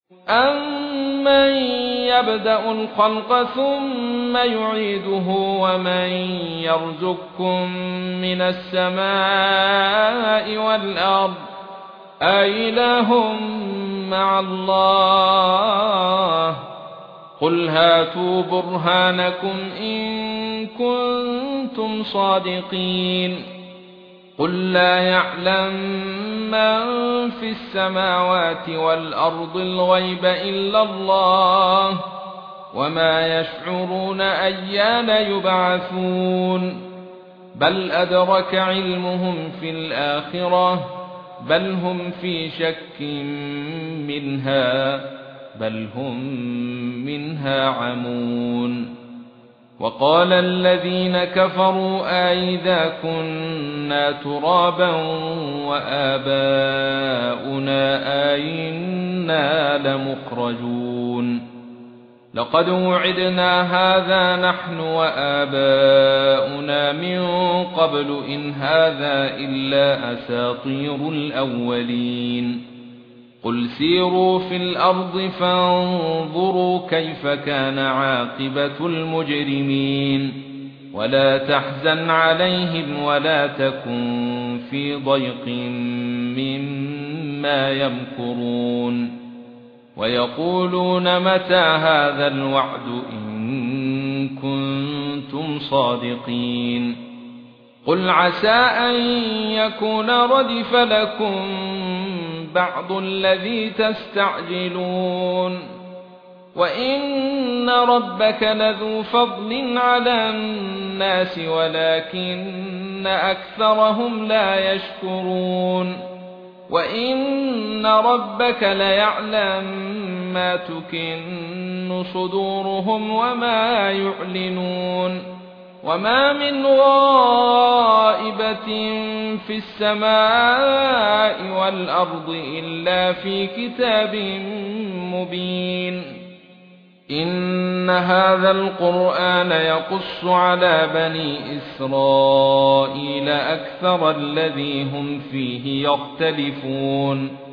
أَمَّن يَبْدَأُ الْخَلْقَ ثُمَّ يُعِيدُهُ وَمَن يَرْزُقكُّم مِّنَ السَّمَاءِ وَالْأَرْضِ أَإِلَٰهٌ مَّعَ اللَّهِ قُلْ هَاتُوا بُرْهَانَكُمْ إِن كُنتُمْ صَادِقِينَ قُل لَّا يَعْلَمُ مَن فِي السَّمَاوَاتِ وَالْأَرْضِ الْغَيْبَ إِلَّا اللَّهُ وَمَا يَشْعُرُونَ أَيَّانَ يُبْعَثُونَ بَلْ أَدْرَكَ عِلْمُهُمْ فِي الْآخِرَةِ بَلْ هُمْ في شَكٍّ مِّنْهَا بَلْ هُمْ مِنْهَا عَمُونَ وَقَالَ الَّذِينَ كَفَرُوا أَإِذَا كُنَّا تُرَابًا وَآبَاؤُنَا أَإِنَّا لَمُخْرَجُونَ لَقَدْ وُعِدْنَا هَذَا نَحْنُ وَآبَاؤُنَا مِن قَبْلُ إِنْ هَذَا إِلَّا أَسَاطِيرُ الْأَوَّلِينَ قُلْ سِيرُوا فِي الْأَرْضِ فَانظُرُوا كَيْفَ كَانَ عَاقِبَةُ الْمُجْرِمِينَ وَلَا تَحْزَنْ عَلَيْهِمْ وَلَا تَكُنْ فِي ضَيْقٍ مِّمَّا يَمْكُرُونَ وَيَقُولُونَ مَتَى هَذَا الْوَعْدُ إِن كُنتُمْ صَادِقِينَ قُلْ عَسَىٰ أَن يَكُونَ رَدِفَ لَكُم بَعْضُ الَّذِي تَسْتَعْجِلُونَ وَإِنَّ رَبَّكَ لَذُو فَضْلٍ عَلَى النَّاسِ وَلَكِنَّ أَكْثَرَهُمْ لَا يَشْكُرُونَ وَإِنَّ رَبَّكَ لَيَعْلَمُ مَا تُكِنُّ صُدُورُهُمْ وَمَا يُعْلِنُونَ وَمَا مِنْ غَائِبَةٍ فِي السَّمَاءِ وَالْأَرْضِ إِلَّا في كِتَابٍ مُبِينٍ إِنَّ هَذَا الْقُرْآنَ يَقُصُّ عَلَى بَنِي إِسْرَائِيلَ أَكْثَرَ الَّذِي هُمْ فِيهِ يَخْتَلِفُونَ